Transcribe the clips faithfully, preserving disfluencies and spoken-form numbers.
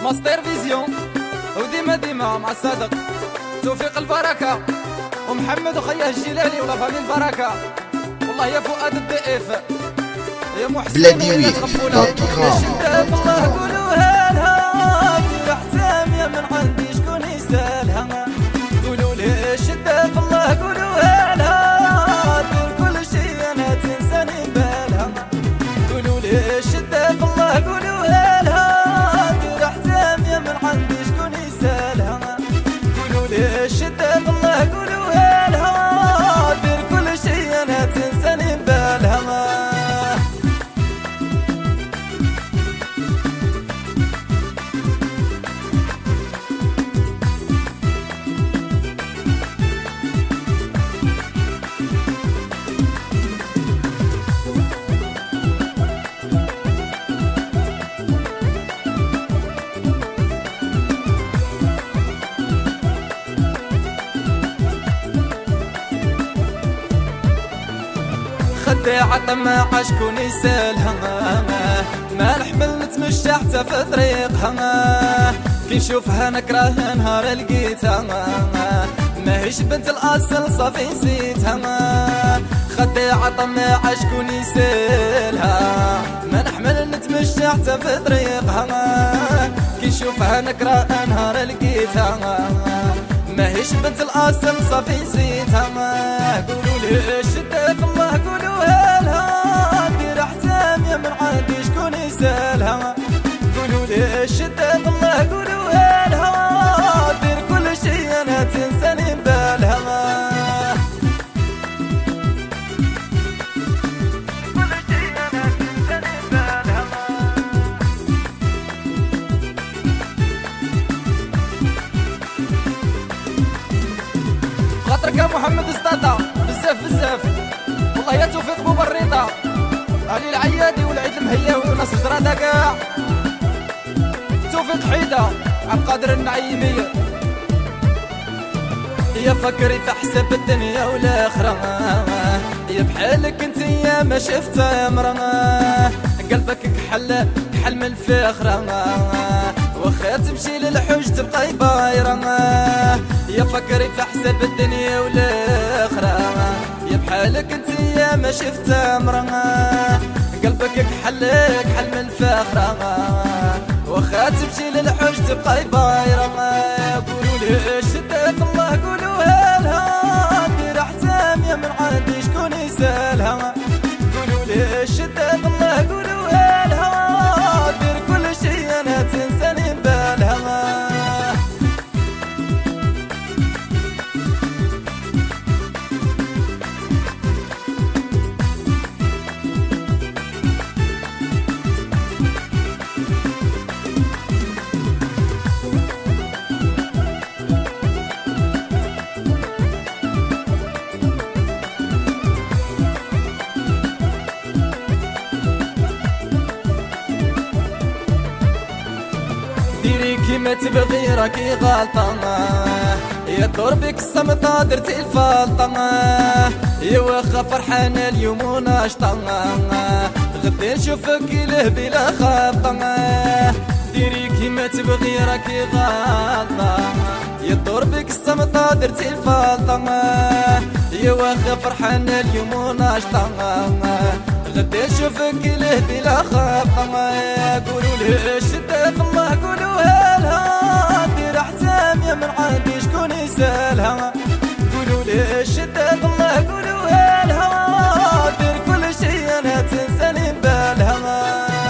ماستر فيزيون وديما ديما مع الصادق توفيق البركة ومحمد وخيه الجلالي ولا فامي البركة. والله يا فؤاد الضيف يا محسن ولا تغفونا شدة بالله قولوها لها دير حتام يا من عندي شكون يسالها. قولوا لي شدة بالله قولوها لها دير كل شي انا تنساني بالها. قولوا لي شدة بالله قولوها لها دير حتام يا من عندي شكون يسالها. قولوا لي شدة بالله قولوها لها دير كل شي انا تنساني بالها. خداعة طماعة شكون يسالها ما نحمل نتمشى حتى في طريقها. كي نشوفها نكره نهار لقيتها ماهيش بنت الأصل صافي نسيتها. خداعة طماعة شكون يسالها ما نحمل نتمشى حتى في طريقها. كي نشوفها نكره نهار لقيتها ماهيش بنت الأصل صافي نسيتها. قولوا لي شدة بالله قولوها لها دير حتام يا من عندي شكون يسالها. قولوا لي شدة بالله قولوها لها دير كل شي انا تنساني بالها. خاطرك يا محمد استاطا بزاف بزاف والله يا توفيق بوبريطة علي العيادي والعيد المهياوي وناس جرادة كاع توفيق حيدة عبد القادر النعيمي. يا فكري في حساب الدنيا والاخرة يا بحالك انت يا ما شفتها مرة قلبك كحل كحل من الفخرة وخا تمشي للحوج تبقى بايرة. يا فكري في حساب الدنيا والاخرة يا بحالك انت يا ما شفتها مرة قلبك كحل كحل من الفخرة وخا تمشي للحوج تبقى بايرة. قولوا لي شدة بالله قولوها لها دير حتام يا من عندي شكون يسالها. قولوا لي شدة بالله قولوها لها دير كل شي انا تنساني بالها. ديري كيما تبغي راكي غلطة يا دور بك الصمتة درتي الفلطة. يا واخا فرحانة اليوم وناشطة غدي نشوفك إله بلا خبطة. ديري كيما تبغي راكي غلطة يا دور بك الصمتة درتي الفلطة. يا واخا فرحانة اليوم وناشطة غدي نشوفك إله بلا خبطة. قولوا لي شدة بالله قولوها لها دير حتام يا من عندي شكون يسالها. قولوا لي شدة بالله قولوها لها دير كل شي انا تنساني بالها.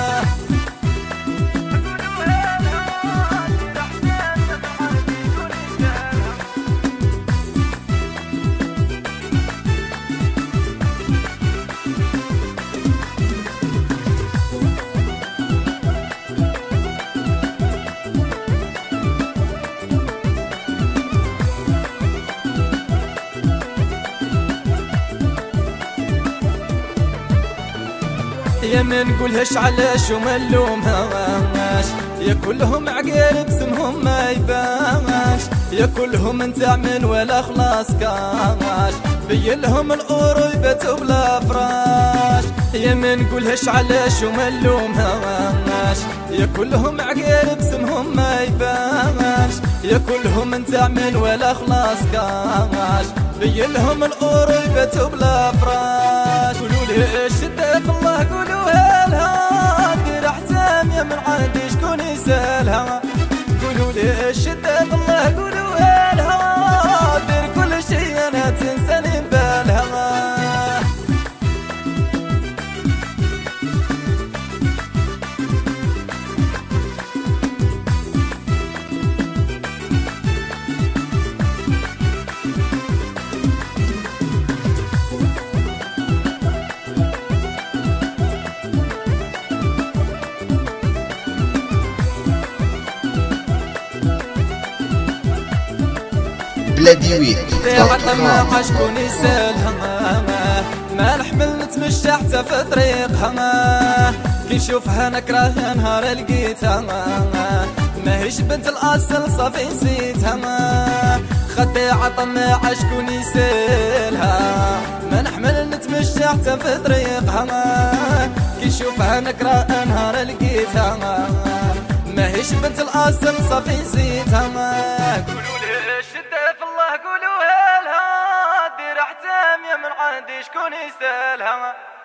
يا ما نقولهاش علاش وما نلومهاش يا كلهم عقال بسمهم ما يبانش يا كلهم نتاع من ولا خلاص كاش بين لهم الأورو يباتوا بلا فراش. يا ما نقولهاش علاش وما نلومهاش يا كلهم عقال بسمهم ما كلهم تعمل ولا خلاص كاش بينهم الأوروبة وبلا فراش. قولوا لي الشدة في الله قولوها لها دير حتامية من عندي شكون يسالها. قولوا لي الشدة في الله قولوها لها دير كل شي أنا تنساني بالها. بلادي ويت عطمة شكون يسالها ما نحمل نتمشى حتى في طريقها كي نشوفها نكره نهار لقيتها ماهيش بنت الاصل صافي نسيتها. خدي عطمة شكون يسالها ما نحمل نتمشى حتى في طريقها كي نشوفها نكره نهار لقيتها ماهيش بنت الاصل صافي نسيتها. قولوها لها دير حتامية من عندي شكون يسالها.